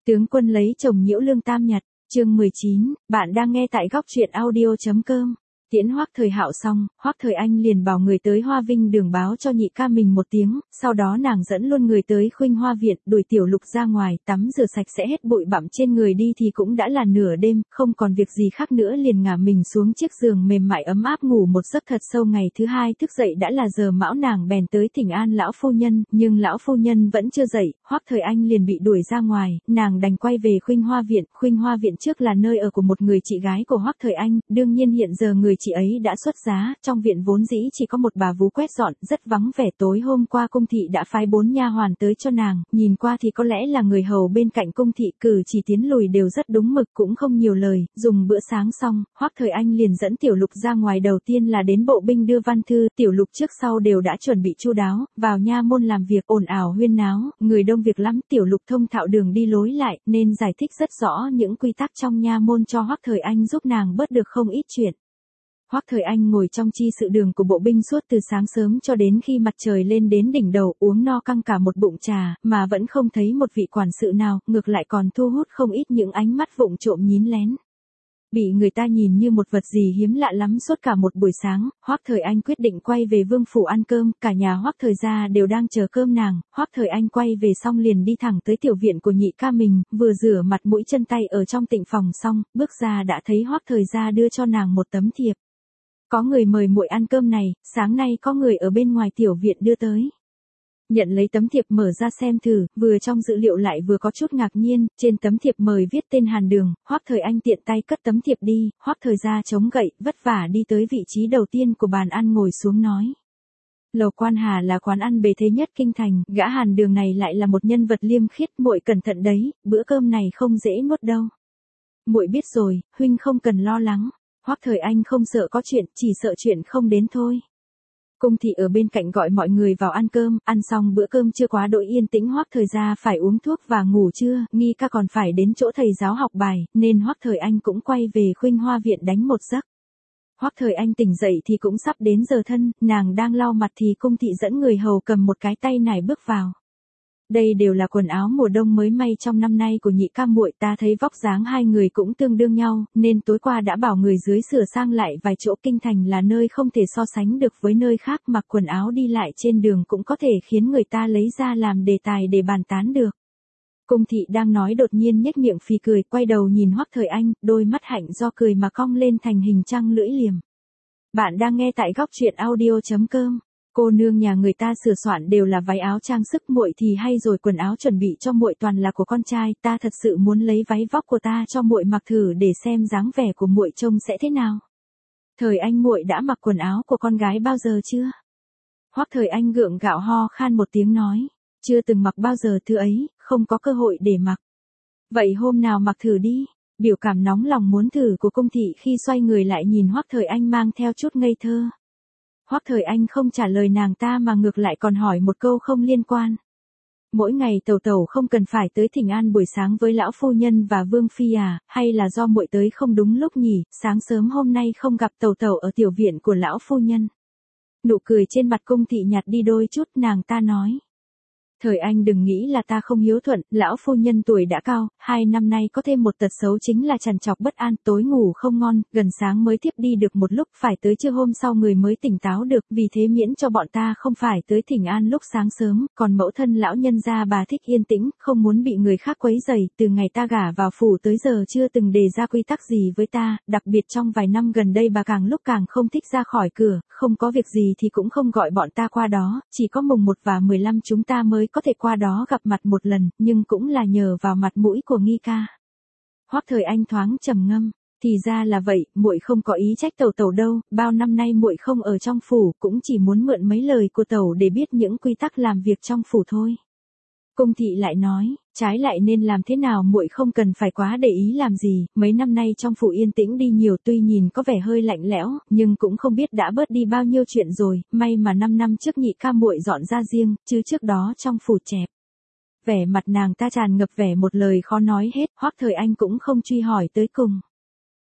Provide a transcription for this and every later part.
Tướng quân lấy chồng nhiễu lương tam nhật, chương 19, bạn đang nghe tại góc truyện audio.com. Tiễn Hoắc Thời Hạo xong, Hoắc Thời Anh liền bảo người tới Hoa Vinh Đường báo cho nhị ca mình một tiếng, sau đó nàng dẫn luôn người tới Khuynh Hoa viện, đuổi Tiểu Lục ra ngoài, tắm rửa sạch sẽ hết bụi bặm trên người đi thì cũng đã là nửa đêm, không còn việc gì khác nữa liền ngả mình xuống chiếc giường mềm mại ấm áp ngủ một giấc thật sâu. Ngày thứ hai thức dậy đã là giờ mão, nàng bèn tới thỉnh an lão phu nhân, nhưng lão phu nhân vẫn chưa dậy, Hoắc Thời Anh liền bị đuổi ra ngoài, nàng đành quay về Khuynh Hoa viện. Khuynh Hoa viện trước là nơi ở của một người chị gái của Hoắc Thời Anh, đương nhiên hiện giờ người chị ấy đã xuất giá, trong viện vốn dĩ chỉ có một bà vú quét dọn, rất vắng vẻ. Tối hôm qua cung thị đã phái 4 nha hoàn tới cho nàng, nhìn qua thì có lẽ là người hầu bên cạnh cung thị, cử chỉ tiến lùi đều rất đúng mực, cũng không nhiều lời. Dùng bữa sáng xong, Hoắc Thời Anh liền dẫn Tiểu Lục ra ngoài, đầu tiên là đến bộ binh đưa văn thư. Tiểu Lục trước sau đều đã chuẩn bị chu đáo, vào nha môn làm việc ồn ào huyên náo, người đông việc lắm. Tiểu Lục thông thạo đường đi lối lại, nên giải thích rất rõ những quy tắc trong nha môn cho Hoắc Thời Anh, giúp nàng bớt được không ít chuyện. Hoắc Thời Anh ngồi trong chi sự đường của bộ binh suốt từ sáng sớm cho đến khi mặt trời lên đến đỉnh đầu, uống no căng cả một bụng trà, mà vẫn không thấy một vị quản sự nào, ngược lại còn thu hút không ít những ánh mắt vụng trộm nhín lén. Bị người ta nhìn như một vật gì hiếm lạ lắm suốt cả một buổi sáng, Hoắc Thời Anh quyết định quay về vương phủ ăn cơm, cả nhà Hoắc Thời gia đều đang chờ cơm nàng. Hoắc Thời Anh quay về xong liền đi thẳng tới tiểu viện của nhị ca mình, vừa rửa mặt mũi chân tay ở trong tịnh phòng xong, bước ra đã thấy Hoắc Thời gia đưa cho nàng một tấm thiệp. Có người mời muội ăn cơm này, sáng nay có người ở bên ngoài tiểu viện đưa tới. Nhận lấy tấm thiệp mở ra xem thử, vừa trong dữ liệu lại vừa có chút ngạc nhiên, trên tấm thiệp mời viết tên Hàn Đường. Hoắc Thời Anh tiện tay cất tấm thiệp đi, Hoắc Thời gia chống gậy, vất vả đi tới vị trí đầu tiên của bàn ăn ngồi xuống nói. Lầu Quan Hà là quán ăn bề thế nhất kinh thành, gã Hàn Đường này lại là một nhân vật liêm khiết, muội cẩn thận đấy, bữa cơm này không dễ nuốt đâu. Muội biết rồi, huynh không cần lo lắng. Hoắc Thời Anh không sợ có chuyện, chỉ sợ chuyện không đến thôi. Cung thị ở bên cạnh gọi mọi người vào ăn cơm, ăn xong bữa cơm chưa quá đỗi yên tĩnh, Hoắc Thời gia phải uống thuốc và ngủ trưa, nghi ca còn phải đến chỗ thầy giáo học bài, nên Hoắc Thời Anh cũng quay về Khuynh Hoa viện đánh một giấc. Hoắc Thời Anh tỉnh dậy thì cũng sắp đến giờ thân, nàng đang lau mặt thì cung thị dẫn người hầu cầm một cái tay nải bước vào. Đây đều là quần áo mùa đông mới may trong năm nay của nhị ca muội, ta thấy vóc dáng hai người cũng tương đương nhau, nên tối qua đã bảo người dưới sửa sang lại vài chỗ. Kinh thành là nơi không thể so sánh được với nơi khác, mặc quần áo đi lại trên đường cũng có thể khiến người ta lấy ra làm đề tài để bàn tán được. Cung thị đang nói đột nhiên nhếch miệng phì cười, quay đầu nhìn Hoắc Thời Anh, đôi mắt hạnh do cười mà cong lên thành hình trăng lưỡi liềm. Bạn đang nghe tại góc truyện audio.com. Cô nương nhà người ta sửa soạn đều là váy áo trang sức, muội thì hay rồi, quần áo chuẩn bị cho muội toàn là của con trai, ta thật sự muốn lấy váy vóc của ta cho muội mặc thử để xem dáng vẻ của muội trông sẽ thế nào. Thời Anh, muội đã mặc quần áo của con gái bao giờ chưa? Hoắc Thời Anh gượng gạo ho khan một tiếng nói, chưa từng mặc bao giờ thứ ấy, không có cơ hội để mặc. Vậy hôm nào mặc thử đi. Biểu cảm nóng lòng muốn thử của cung thị khi xoay người lại nhìn Hoắc Thời Anh mang theo chút ngây thơ. Hoắc Thời Anh không trả lời nàng ta mà ngược lại còn hỏi một câu không liên quan. Mỗi ngày tẩu tẩu không cần phải tới thỉnh an buổi sáng với lão phu nhân và vương phi à, hay là do muội tới không đúng lúc nhỉ, sáng sớm hôm nay không gặp tẩu tẩu ở tiểu viện của lão phu nhân. Nụ cười trên mặt cung thị nhạt đi đôi chút, nàng ta nói. Thời Anh đừng nghĩ là ta không hiếu thuận, lão phu nhân tuổi đã cao, 2 năm nay có thêm một tật xấu chính là trằn trọc bất an, tối ngủ không ngon, gần sáng mới thiếp đi được một lúc, phải tới trưa hôm sau người mới tỉnh táo được, vì thế miễn cho bọn ta không phải tới thỉnh an lúc sáng sớm, còn mẫu thân lão nhân gia bà thích yên tĩnh, không muốn bị người khác quấy rầy, từ ngày ta gả vào phủ tới giờ chưa từng đề ra quy tắc gì với ta, đặc biệt trong vài năm gần đây bà càng lúc càng không thích ra khỏi cửa, không có việc gì thì cũng không gọi bọn ta qua đó, chỉ có mùng 1 và 15 chúng ta mới có thể qua đó gặp mặt một lần, nhưng cũng là nhờ vào mặt mũi của nghi ca. Hoắc Thời Anh thoáng trầm ngâm, thì ra là vậy, muội không có ý trách tẩu tẩu đâu, bao năm nay muội không ở trong phủ, cũng chỉ muốn mượn mấy lời của tẩu để biết những quy tắc làm việc trong phủ thôi. Cung thị lại nói, trái lại nên làm thế nào muội không cần phải quá để ý làm gì, mấy năm nay trong phủ yên tĩnh đi nhiều, tuy nhìn có vẻ hơi lạnh lẽo, nhưng cũng không biết đã bớt đi bao nhiêu chuyện rồi, may mà 5 năm trước nhị ca muội dọn ra riêng, chứ trước đó trong phủ chẹp. Vẻ mặt nàng ta tràn ngập vẻ một lời khó nói hết, Hoắc Thời Anh cũng không truy hỏi tới cùng.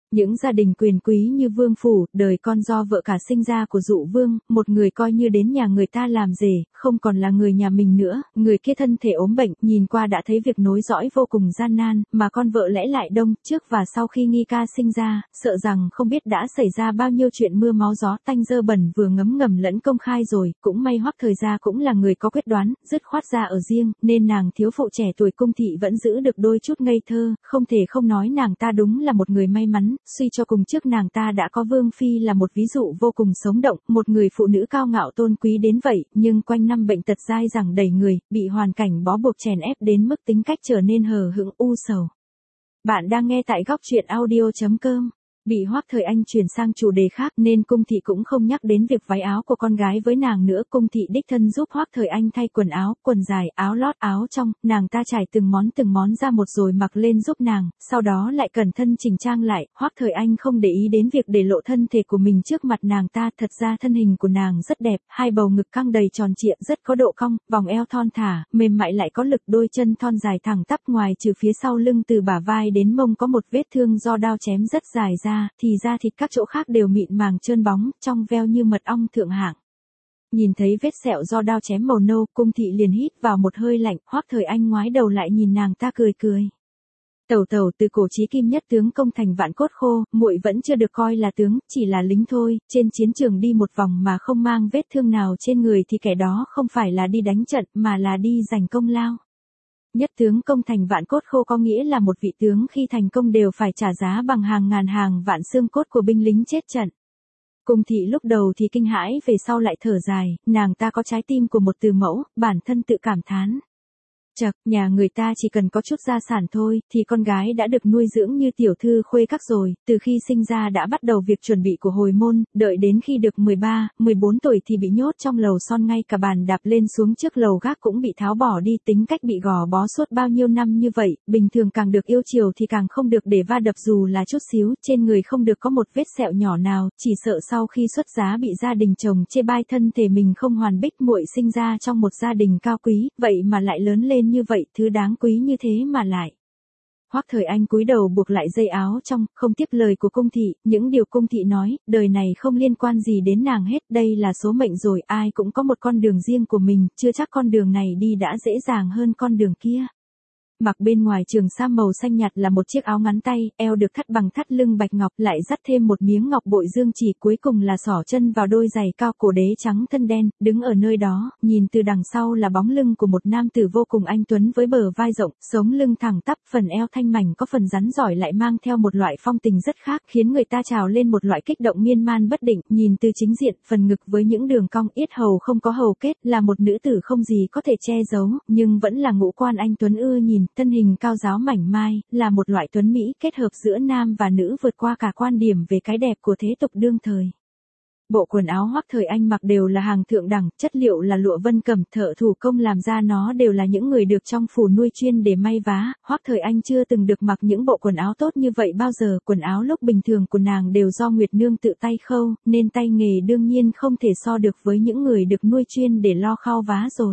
Những gia đình quyền quý như vương phủ, đời con do vợ cả sinh ra của dụ vương, một người coi như đến nhà người ta làm rể, không còn là người nhà mình nữa, người kia thân thể ốm bệnh, nhìn qua đã thấy việc nối dõi vô cùng gian nan, mà con vợ lẽ lại đông, trước và sau khi nghi ca sinh ra, sợ rằng không biết đã xảy ra bao nhiêu chuyện mưa máu gió tanh dơ bẩn vừa ngấm ngầm lẫn công khai rồi, cũng may Hoắc Thời gia cũng là người có quyết đoán, dứt khoát ra ở riêng, nên nàng thiếu phụ trẻ tuổi cung thị vẫn giữ được đôi chút ngây thơ, không thể không nói nàng ta đúng là một người may mắn. Suy cho cùng trước nàng ta đã có Vương Phi là một ví dụ vô cùng sống động, một người phụ nữ cao ngạo tôn quý đến vậy, nhưng quanh năm bệnh tật dai dẳng đầy người, bị hoàn cảnh bó buộc chèn ép đến mức tính cách trở nên hờ hững u sầu. Bạn đang nghe tại góc truyện audio.com. Bị Hoắc Thời Anh chuyển sang chủ đề khác nên cung thị cũng không nhắc đến việc váy áo của con gái với nàng nữa. Cung thị đích thân giúp Hoắc Thời Anh thay quần áo, quần dài, áo lót, áo trong, nàng ta trải từng món ra một rồi mặc lên giúp nàng, sau đó lại cẩn thận chỉnh trang lại. Hoắc Thời Anh không để ý đến việc để lộ thân thể của mình trước mặt nàng ta, thật ra thân hình của nàng rất đẹp, hai bầu ngực căng đầy tròn trịa, rất có độ cong, vòng eo thon thả, mềm mại lại có lực, đôi chân thon dài thẳng tắp, ngoài trừ phía sau lưng từ bả vai đến mông có một vết thương do đao chém rất dài ra, thì da thịt các chỗ khác đều mịn màng trơn bóng, trong veo như mật ong thượng hạng. Nhìn thấy vết sẹo do đao chém màu nâu, cung thị liền hít vào một hơi lạnh. Hoắc Thời Anh ngoái đầu lại nhìn nàng ta cười cười. Tẩu tẩu, từ cổ chí kim nhất tướng công thành vạn cốt khô, muội vẫn chưa được coi là tướng, chỉ là lính thôi, trên chiến trường đi một vòng mà không mang vết thương nào trên người thì kẻ đó không phải là đi đánh trận mà là đi giành công lao. Nhất tướng công thành vạn cốt khô có nghĩa là một vị tướng khi thành công đều phải trả giá bằng hàng ngàn hàng vạn xương cốt của binh lính chết trận. Cung thị lúc đầu thì kinh hãi, về sau lại thở dài, nàng ta có trái tim của một từ mẫu, bản thân tự cảm thán. Chậc, nhà người ta chỉ cần có chút gia sản thôi, thì con gái đã được nuôi dưỡng như tiểu thư khuê các rồi, từ khi sinh ra đã bắt đầu việc chuẩn bị của hồi môn, đợi đến khi được 13, 14 tuổi thì bị nhốt trong lầu son, ngay cả bàn đạp lên xuống trước lầu gác cũng bị tháo bỏ đi, tính cách bị gò bó suốt bao nhiêu năm như vậy, bình thường càng được yêu chiều thì càng không được để va đập dù là chút xíu, trên người không được có một vết sẹo nhỏ nào, chỉ sợ sau khi xuất giá bị gia đình chồng chê bai thân thể mình không hoàn bích. Muội sinh ra trong một gia đình cao quý, vậy mà lại lớn lên như vậy, thứ đáng quý như thế mà lại. Hoắc Thời Anh cúi đầu buộc lại dây áo trong, không tiếp lời của cung thị, những điều cung thị nói, đời này không liên quan gì đến nàng hết, đây là số mệnh rồi, ai cũng có một con đường riêng của mình, chưa chắc con đường này đi đã dễ dàng hơn con đường kia. Mặc bên ngoài trường sam màu xanh nhạt là một chiếc áo ngắn tay, eo được thắt bằng thắt lưng bạch ngọc, lại dắt thêm một miếng ngọc bội dương chỉ, cuối cùng là xỏ chân vào đôi giày cao cổ đế trắng thân đen, đứng ở nơi đó, nhìn từ đằng sau là bóng lưng của một nam tử vô cùng anh tuấn với bờ vai rộng, sống lưng thẳng tắp, phần eo thanh mảnh có phần rắn giỏi lại mang theo một loại phong tình rất khác, khiến người ta trào lên một loại kích động miên man bất định. Nhìn từ chính diện, phần ngực với những đường cong, yết hầu không có hầu kết, là một nữ tử không gì có thể che giấu, nhưng vẫn là ngũ quan anh tuấn ưa nhìn. Thân hình cao ráo mảnh mai, là một loại tuấn mỹ kết hợp giữa nam và nữ vượt qua cả quan điểm về cái đẹp của thế tục đương thời. Bộ quần áo Hoắc Thời Anh mặc đều là hàng thượng đẳng, chất liệu là lụa vân cẩm, thợ thủ công làm ra nó đều là những người được trong phủ nuôi chuyên để may vá. Hoắc Thời Anh chưa từng được mặc những bộ quần áo tốt như vậy bao giờ, quần áo lúc bình thường của nàng đều do Nguyệt Nương tự tay khâu, nên tay nghề đương nhiên không thể so được với những người được nuôi chuyên để lo khâu vá rồi.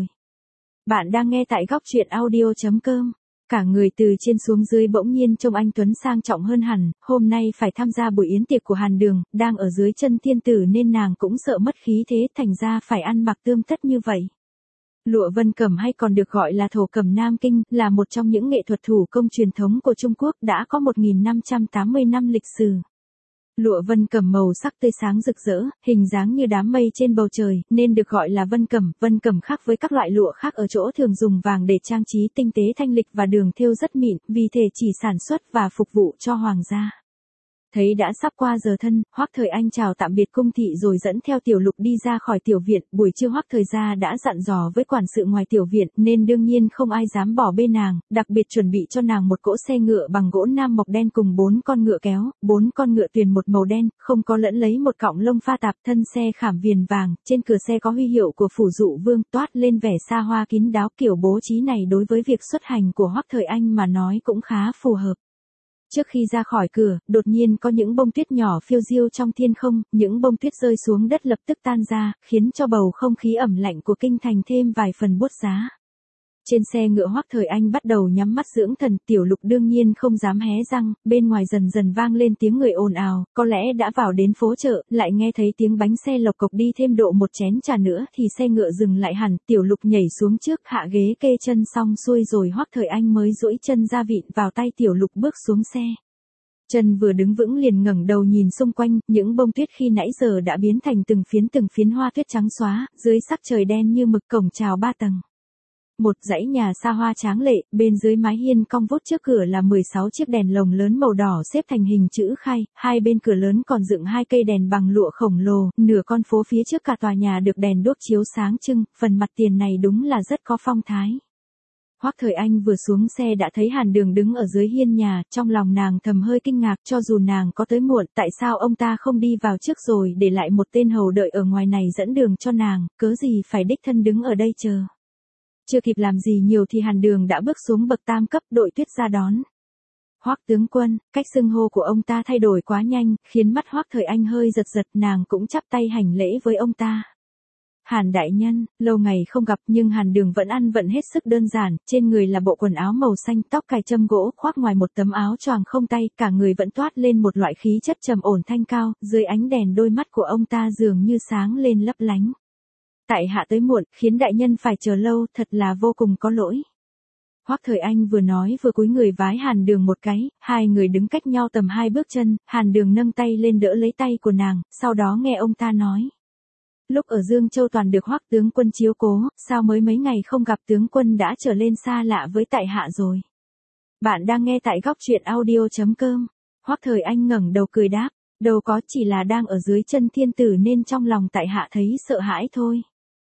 Bạn đang nghe tại góc truyện audio.com. Cả người từ trên xuống dưới bỗng nhiên trông anh tuấn sang trọng hơn hẳn, hôm nay phải tham gia buổi yến tiệc của Hàn Đường, đang ở dưới chân thiên tử nên nàng cũng sợ mất khí thế, thành ra phải ăn mặc tươm tất như vậy. Lụa vân cẩm hay còn được gọi là thổ cẩm Nam Kinh, là một trong những nghệ thuật thủ công truyền thống của Trung Quốc, đã có 1580 năm lịch sử. Lụa vân cẩm màu sắc tươi sáng rực rỡ, hình dáng như đám mây trên bầu trời, nên được gọi là vân cẩm. Vân cẩm khác với các loại lụa khác ở chỗ thường dùng vàng để trang trí, tinh tế thanh lịch và đường thêu rất mịn, vì thể chỉ sản xuất và phục vụ cho hoàng gia. Thấy đã sắp qua giờ thân, Hoắc Thời Anh chào tạm biệt cung thị rồi dẫn theo Tiểu Lục đi ra khỏi tiểu viện. Buổi trưa Hoắc Thời gia đã dặn dò với quản sự ngoài tiểu viện nên đương nhiên không ai dám bỏ bê nàng, đặc biệt chuẩn bị cho nàng một cỗ xe ngựa bằng gỗ nam mộc đen cùng 4 con ngựa kéo, 4 con ngựa tuyền một màu đen, không có lẫn lấy một cọng lông pha tạp, thân xe khảm viền vàng, trên cửa xe có huy hiệu của phủ dụ vương, toát lên vẻ xa hoa kín đáo. Kiểu bố trí này đối với việc xuất hành của Hoắc Thời Anh mà nói cũng khá phù hợp. Trước khi ra khỏi cửa, đột nhiên có những bông tuyết nhỏ phiêu diêu trong thiên không, những bông tuyết rơi xuống đất lập tức tan ra, khiến cho bầu không khí ẩm lạnh của kinh thành thêm vài phần buốt giá. Trên xe ngựa Hoắc Thời Anh bắt đầu nhắm mắt dưỡng thần, Tiểu Lục đương nhiên không dám hé răng, bên ngoài dần dần vang lên tiếng người ồn ào, có lẽ đã vào đến phố chợ, lại nghe thấy tiếng bánh xe lộc cộc đi thêm độ một chén trà nữa thì xe ngựa dừng lại hẳn, Tiểu Lục nhảy xuống trước hạ ghế kê chân xong xuôi rồi Hoắc Thời Anh mới duỗi chân ra vịn vào tay Tiểu Lục bước xuống xe. Chân vừa đứng vững liền ngẩng đầu nhìn xung quanh, những bông tuyết khi nãy giờ đã biến thành từng phiến hoa tuyết trắng xóa, dưới sắc trời đen như mực cổng chào 3 tầng. Một dãy nhà xa hoa tráng lệ, bên dưới mái hiên cong vút trước cửa là 16 chiếc đèn lồng lớn màu đỏ xếp thành hình chữ khai, hai bên cửa lớn còn dựng 2 cây đèn bằng lụa khổng lồ, nửa con phố phía trước cả tòa nhà được đèn đuốc chiếu sáng trưng, phần mặt tiền này đúng là rất có phong thái. Hoắc Thời Anh vừa xuống xe đã thấy Hàn Đường đứng ở dưới hiên nhà, trong lòng nàng thầm hơi kinh ngạc, cho dù nàng có tới muộn, tại sao ông ta không đi vào trước rồi để lại một tên hầu đợi ở ngoài này dẫn đường cho nàng, cớ gì phải đích thân đứng ở đây chờ. Chưa kịp làm gì nhiều thì Hàn Đường đã bước xuống bậc tam cấp, đội tuyết ra đón. Hoắc tướng quân, cách xưng hô của ông ta thay đổi quá nhanh, khiến mắt Hoắc Thời Anh hơi giật giật, nàng cũng chắp tay hành lễ với ông ta. Hàn đại nhân, lâu ngày không gặp nhưng Hàn Đường vẫn ăn vận hết sức đơn giản, trên người là bộ quần áo màu xanh, tóc cài châm gỗ, khoác ngoài một tấm áo choàng không tay, cả người vẫn toát lên một loại khí chất trầm ổn thanh cao, dưới ánh đèn đôi mắt của ông ta dường như sáng lên lấp lánh. Tại hạ tới muộn, khiến đại nhân phải chờ lâu, thật là vô cùng có lỗi. Hoắc Thời Anh vừa nói vừa cúi người vái Hàn Đường một cái, hai người đứng cách nhau tầm 2 bước chân, Hàn Đường nâng tay lên đỡ lấy tay của nàng, sau đó nghe ông ta nói. Lúc ở Dương Châu toàn được Hoắc tướng quân chiếu cố, sao mới mấy ngày không gặp tướng quân đã trở lên xa lạ với tại hạ rồi. Bạn đang nghe tại góc truyện audio.com. Hoắc Thời Anh ngẩng đầu cười đáp, đâu có, chỉ là đang ở dưới chân thiên tử nên trong lòng tại hạ thấy sợ hãi thôi.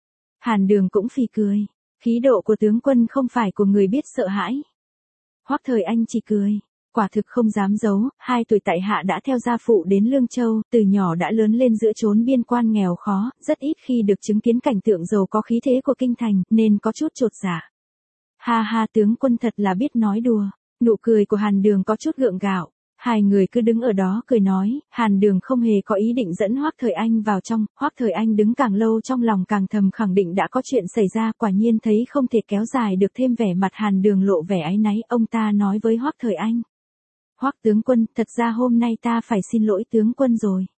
Hàn Đường cũng phì cười, khí độ của tướng quân không phải của người biết sợ hãi. Hoắc Thời Anh chỉ cười, quả thực không dám giấu, 2 tuổi tại hạ đã theo gia phụ đến Lương Châu, từ nhỏ đã lớn lên giữa chốn biên quan nghèo khó, rất ít khi được chứng kiến cảnh tượng giàu có khí thế của kinh thành, nên có chút chột dạ. Ha ha, tướng quân thật là biết nói đùa, nụ cười của Hàn Đường có chút gượng gạo. Hai người cứ đứng ở đó cười nói, Hàn Đường không hề có ý định dẫn Hoắc Thời Anh vào trong, Hoắc Thời Anh đứng càng lâu trong lòng càng thầm khẳng định đã có chuyện xảy ra, quả nhiên thấy không thể kéo dài được thêm, vẻ mặt Hàn Đường lộ vẻ áy náy, ông ta nói với Hoắc Thời Anh. Hoắc tướng quân, thật ra hôm nay ta phải xin lỗi tướng quân rồi.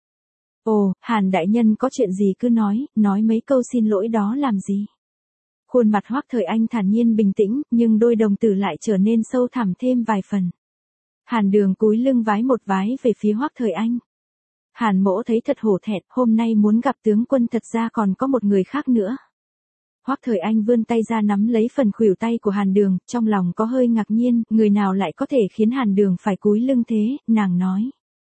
Ồ, Hàn đại nhân có chuyện gì cứ nói mấy câu xin lỗi đó làm gì. Khuôn mặt Hoắc Thời Anh thản nhiên bình tĩnh, nhưng đôi đồng tử lại trở nên sâu thẳm thêm vài phần. Hàn Đường cúi lưng vái một vái về phía Hoắc Thời Anh. Hàn mỗ thấy thật hổ thẹn, hôm nay muốn gặp tướng quân thật ra còn có một người khác nữa. Hoắc Thời Anh vươn tay ra nắm lấy phần khuỷu tay của Hàn Đường, trong lòng có hơi ngạc nhiên, người nào lại có thể khiến Hàn Đường phải cúi lưng thế, nàng nói.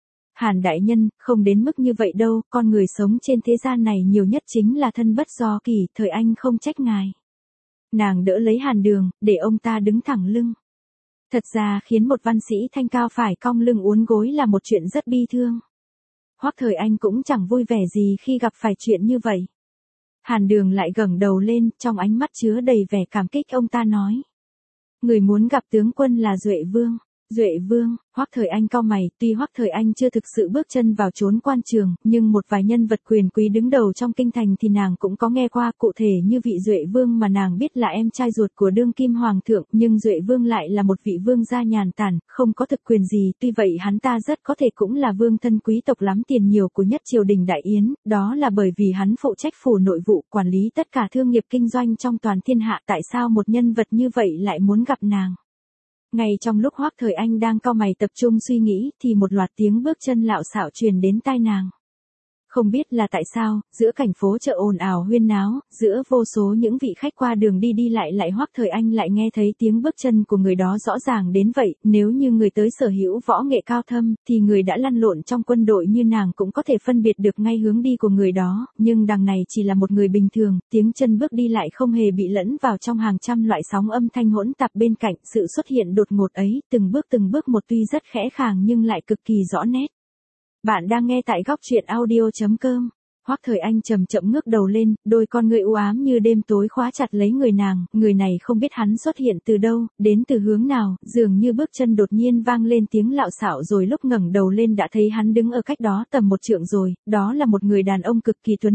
Hàn đại nhân, không đến mức như vậy đâu, con người sống trên thế gian này nhiều nhất chính là thân bất do kỳ, Thời Anh không trách ngài. Nàng đỡ lấy Hàn Đường, để ông ta đứng thẳng lưng. Thật ra khiến một văn sĩ thanh cao phải cong lưng uốn gối là một chuyện rất bi thương. Hoắc Thời Anh cũng chẳng vui vẻ gì khi gặp phải chuyện như vậy. Hàn Đường lại ngẩng đầu lên, trong ánh mắt chứa đầy vẻ cảm kích, ông ta nói. Người muốn gặp tướng quân là Duệ Vương. Duệ Vương, Hoắc Thời Anh cau mày, tuy Hoắc Thời Anh chưa thực sự bước chân vào chốn quan trường, nhưng một vài nhân vật quyền quý đứng đầu trong kinh thành thì nàng cũng có nghe qua, cụ thể như vị Duệ Vương mà nàng biết là em trai ruột của đương kim hoàng thượng, nhưng Duệ Vương lại là một vị vương gia nhàn tản, không có thực quyền gì, tuy vậy hắn ta rất có thể cũng là vương thân quý tộc lắm tiền nhiều của nhất triều đình Đại Yến, đó là bởi vì hắn phụ trách phủ nội vụ, quản lý tất cả thương nghiệp kinh doanh trong toàn thiên hạ, tại sao một nhân vật như vậy lại muốn gặp nàng? Ngay trong lúc Hoắc Thời Anh đang cau mày tập trung suy nghĩ, thì một loạt tiếng bước chân lạo xạo truyền đến tai nàng. Không biết là tại sao, giữa cảnh phố chợ ồn ào huyên náo, giữa vô số những vị khách qua đường đi lại Hoắc Thời Anh lại nghe thấy tiếng bước chân của người đó rõ ràng đến vậy, nếu như người tới sở hữu võ nghệ cao thâm, thì người đã lăn lộn trong quân đội như nàng cũng có thể phân biệt được ngay hướng đi của người đó, nhưng đằng này chỉ là một người bình thường, tiếng chân bước đi lại không hề bị lẫn vào trong hàng trăm loại sóng âm thanh hỗn tạp bên cạnh, sự xuất hiện đột ngột ấy, từng bước một tuy rất khẽ khàng nhưng lại cực kỳ rõ nét. Bạn đang nghe tại góc truyện audio.com. Hoắc Thời Anh chậm chậm ngước đầu lên, đôi con ngươi u ám như đêm tối khóa chặt lấy người nàng, người này không biết hắn xuất hiện từ đâu, đến từ hướng nào, dường như bước chân đột nhiên vang lên tiếng lạo xạo rồi lúc ngẩng đầu lên đã thấy hắn đứng ở cách đó tầm 1 trượng rồi, đó là một người đàn ông cực kỳ tuấn mỹ,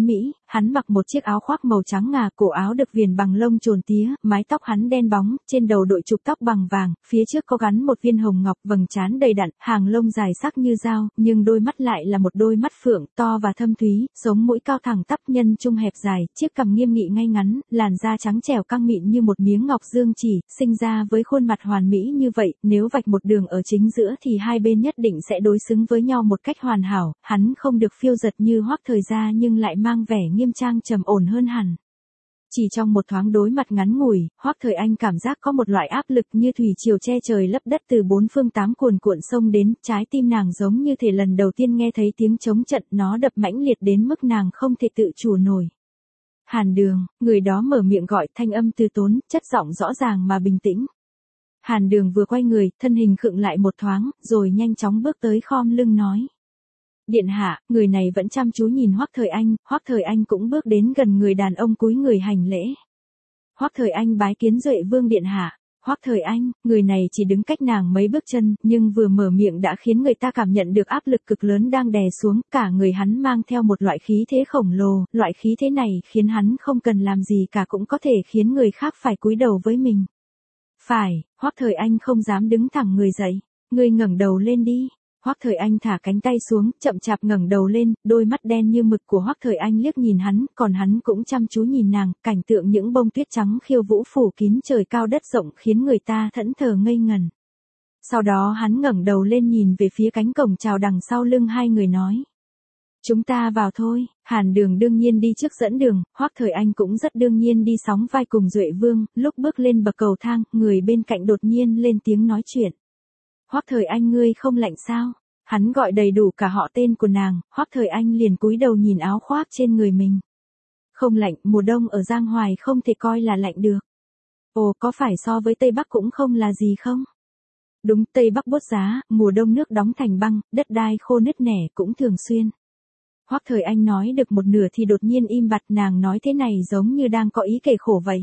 hắn mặc một chiếc áo khoác màu trắng ngà, cổ áo được viền bằng lông trồn tía, mái tóc hắn đen bóng, trên đầu đội trục tóc bằng vàng, phía trước có gắn một viên hồng ngọc, vầng trán đầy đặn, hàng lông dài sắc như dao, nhưng đôi mắt lại là một đôi mắt phượng, to và thâm thúy, sống mũi cao thẳng tắp, nhân trung hẹp dài, chiếc cằm nghiêm nghị ngay ngắn, làn da trắng trẻo căng mịn như một miếng ngọc dương chỉ, sinh ra với khuôn mặt hoàn mỹ như vậy, nếu vạch một đường ở chính giữa thì hai bên nhất định sẽ đối xứng với nhau một cách hoàn hảo, hắn không được phiêu dật như Hoắc Thời Gia nhưng lại mang vẻ nghiêm trang trầm ổn hơn hẳn. Chỉ trong một thoáng đối mặt ngắn ngủi, Hoắc Thời Anh cảm giác có một loại áp lực như thủy triều che trời lấp đất từ bốn phương tám cuồn cuộn xông đến, trái tim nàng giống như thể lần đầu tiên nghe thấy tiếng trống trận, nó đập mãnh liệt đến mức nàng không thể tự chủ nổi. Hàn Đường, người đó mở miệng gọi, thanh âm từ tốn, chất giọng rõ ràng mà bình tĩnh. Hàn Đường vừa quay người, thân hình khựng lại một thoáng, rồi nhanh chóng bước tới khom lưng nói. Điện hạ, người này vẫn chăm chú nhìn Hoắc Thời Anh cũng bước đến gần người đàn ông cúi người hành lễ. Hoắc Thời Anh bái kiến Duệ Vương điện hạ. Hoắc Thời Anh, người này chỉ đứng cách nàng mấy bước chân, nhưng vừa mở miệng đã khiến người ta cảm nhận được áp lực cực lớn đang đè xuống, cả người hắn mang theo một loại khí thế khổng lồ, loại khí thế này khiến hắn không cần làm gì cả cũng có thể khiến người khác phải cúi đầu với mình. Phải, Hoắc Thời Anh không dám đứng thẳng người dậy, ngươi ngẩng đầu lên đi. Hoắc Thời Anh thả cánh tay xuống, chậm chạp ngẩng đầu lên, đôi mắt đen như mực của Hoắc Thời Anh liếc nhìn hắn, còn hắn cũng chăm chú nhìn nàng, cảnh tượng những bông tuyết trắng khiêu vũ phủ kín trời cao đất rộng khiến người ta thẫn thờ ngây ngần. Sau đó hắn ngẩng đầu lên nhìn về phía cánh cổng chào đằng sau lưng hai người nói. Chúng ta vào thôi. Hàn Đường đương nhiên đi trước dẫn đường, Hoắc Thời Anh cũng rất đương nhiên đi sóng vai cùng Duệ Vương, lúc bước lên bậc cầu thang, người bên cạnh đột nhiên lên tiếng nói chuyện. Hoắc Thời Anh, ngươi không lạnh sao? Hắn gọi đầy đủ cả họ tên của nàng, Hoắc Thời Anh liền cúi đầu nhìn áo khoác trên người mình. Không lạnh, mùa đông ở Giang Hoài không thể coi là lạnh được. Ồ, có phải so với Tây Bắc cũng không là gì không? Đúng, Tây Bắc bốt giá, mùa đông nước đóng thành băng, đất đai khô nứt nẻ cũng thường xuyên. Hoắc Thời Anh nói được một nửa thì đột nhiên im bặt, nàng nói thế này giống như đang có ý kể khổ vậy.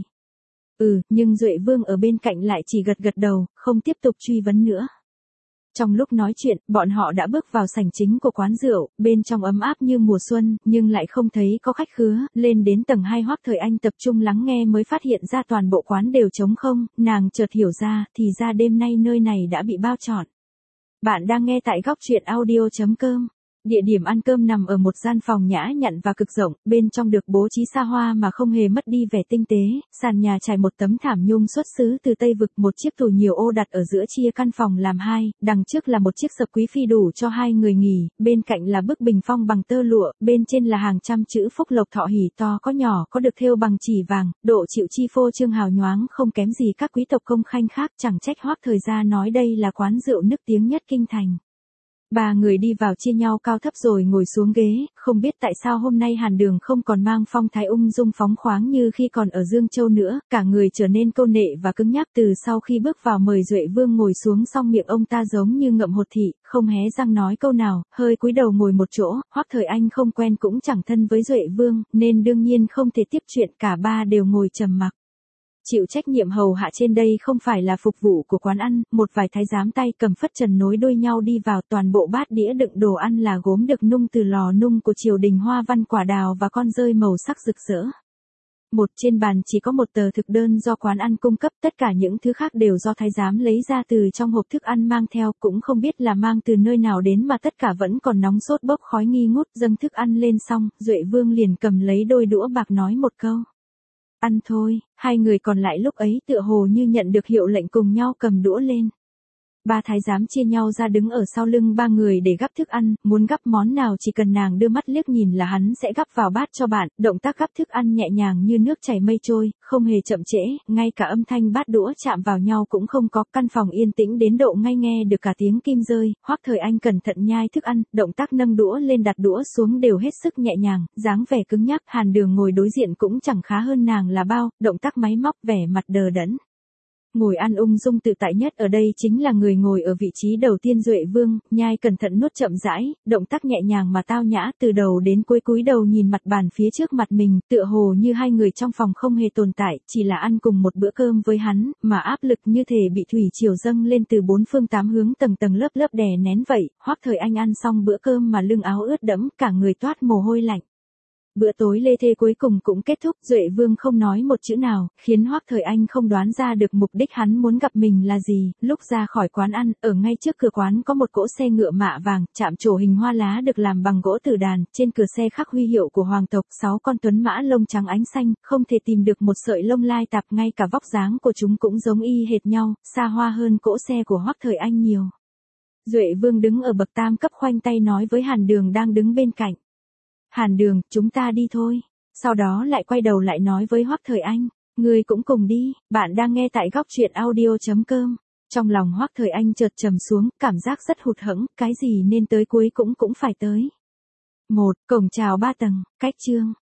Nhưng Duệ Vương ở bên cạnh lại chỉ gật gật đầu, không tiếp tục truy vấn nữa. Trong lúc nói chuyện, bọn họ đã bước vào sảnh chính của quán rượu, bên trong ấm áp như mùa xuân, nhưng lại không thấy có khách khứa, lên đến tầng 2 Hoắc Thời Anh tập trung lắng nghe mới phát hiện ra toàn bộ quán đều trống không, nàng chợt hiểu ra, thì ra đêm nay nơi này đã bị bao trọn. Bạn đang nghe tại góc truyện audio.com. Địa điểm ăn cơm nằm ở một gian phòng nhã nhặn và cực rộng, bên trong được bố trí xa hoa mà không hề mất đi vẻ tinh tế, sàn nhà trải một tấm thảm nhung xuất xứ từ Tây Vực, một chiếc tủ nhiều ô đặt ở giữa chia căn phòng làm hai, đằng trước là một chiếc sập quý phi đủ cho hai người nghỉ, bên cạnh là bức bình phong bằng tơ lụa, bên trên là hàng trăm chữ phúc lộc thọ hỷ to có nhỏ có được thêu bằng chỉ vàng, độ chịu chi phô trương hào nhoáng không kém gì các quý tộc công khanh khác, chẳng trách Hoắc Thời Gia nói đây là quán rượu nức tiếng nhất kinh thành. Ba người đi vào chia nhau cao thấp rồi ngồi xuống ghế, không biết tại sao hôm nay Hàn Đường không còn mang phong thái ung dung phóng khoáng như khi còn ở Dương Châu nữa, cả người trở nên câu nệ và cứng nhắc từ sau khi bước vào mời Duệ Vương ngồi xuống, xong miệng ông ta giống như ngậm hột thị, không hé răng nói câu nào, hơi cúi đầu ngồi một chỗ. Hoắc Thời Anh không quen cũng chẳng thân với Duệ Vương, nên đương nhiên không thể tiếp chuyện, cả ba đều ngồi trầm mặc. Chịu trách nhiệm hầu hạ trên đây không phải là phục vụ của quán ăn, một vài thái giám tay cầm phất trần nối đuôi nhau đi vào, toàn bộ bát đĩa đựng đồ ăn là gốm được nung từ lò nung của triều đình, hoa văn quả đào và con dơi màu sắc rực rỡ. Trên bàn chỉ có một tờ thực đơn do quán ăn cung cấp, tất cả những thứ khác đều do thái giám lấy ra từ trong hộp thức ăn mang theo, cũng không biết là mang từ nơi nào đến mà tất cả vẫn còn nóng sốt bốc khói nghi ngút. Dâng thức ăn lên xong, Duệ Vương liền cầm lấy đôi đũa bạc nói một câu. Ăn thôi. Hai người còn lại lúc ấy tựa hồ như nhận được hiệu lệnh cùng nhau cầm đũa lên. Ba thái giám chia nhau ra đứng ở sau lưng ba người để gắp thức ăn, muốn gắp món nào chỉ cần nàng đưa mắt liếc nhìn là hắn sẽ gắp vào bát cho bạn, động tác gắp thức ăn nhẹ nhàng như nước chảy mây trôi, không hề chậm trễ, ngay cả âm thanh bát đũa chạm vào nhau cũng không có, căn phòng yên tĩnh đến độ ngay nghe được cả tiếng kim rơi. Hoắc Thời Anh cẩn thận nhai thức ăn, động tác nâng đũa lên đặt đũa xuống đều hết sức nhẹ nhàng, dáng vẻ cứng nhắc. Hàn Đường ngồi đối diện cũng chẳng khá hơn nàng là bao, động tác máy móc, vẻ mặt đờ đẫn. Ngồi ăn ung dung tự tại nhất ở đây chính là người ngồi ở vị trí đầu tiên Duệ Vương, nhai cẩn thận nuốt chậm rãi, động tác nhẹ nhàng mà tao nhã, từ đầu đến cuối cúi đầu nhìn mặt bàn phía trước mặt mình, tựa hồ như hai người trong phòng không hề tồn tại, chỉ là ăn cùng một bữa cơm với hắn, mà áp lực như thể bị thủy triều dâng lên từ bốn phương tám hướng, tầng tầng lớp lớp đè nén vậy. Hoắc Thời Anh ăn xong bữa cơm mà lưng áo ướt đẫm, cả người toát mồ hôi lạnh. Bữa tối lê thê cuối cùng cũng kết thúc, Duệ Vương không nói một chữ nào, khiến Hoắc Thời Anh không đoán ra được mục đích hắn muốn gặp mình là gì. Lúc ra khỏi quán ăn, ở ngay trước cửa quán có một cỗ xe ngựa mạ vàng, chạm trổ hình hoa lá được làm bằng gỗ tử đàn, trên cửa xe khắc huy hiệu của hoàng tộc, 6 con tuấn mã lông trắng ánh xanh, không thể tìm được một sợi lông lai tạp, ngay cả vóc dáng của chúng cũng giống y hệt nhau, xa hoa hơn cỗ xe của Hoắc Thời Anh nhiều. Duệ Vương đứng ở bậc tam cấp khoanh tay nói với Hàn Đường đang đứng bên cạnh. Hàn Đường, chúng ta đi thôi. Sau đó lại quay đầu lại nói với Hoắc Thời Anh, ngươi cũng cùng đi, bạn đang nghe tại góc truyện audio.com. Trong lòng Hoắc Thời Anh chợt trầm xuống, cảm giác rất hụt hẫng, cái gì nên tới cuối cũng phải tới. Cổng chào 3 tầng, cách chương.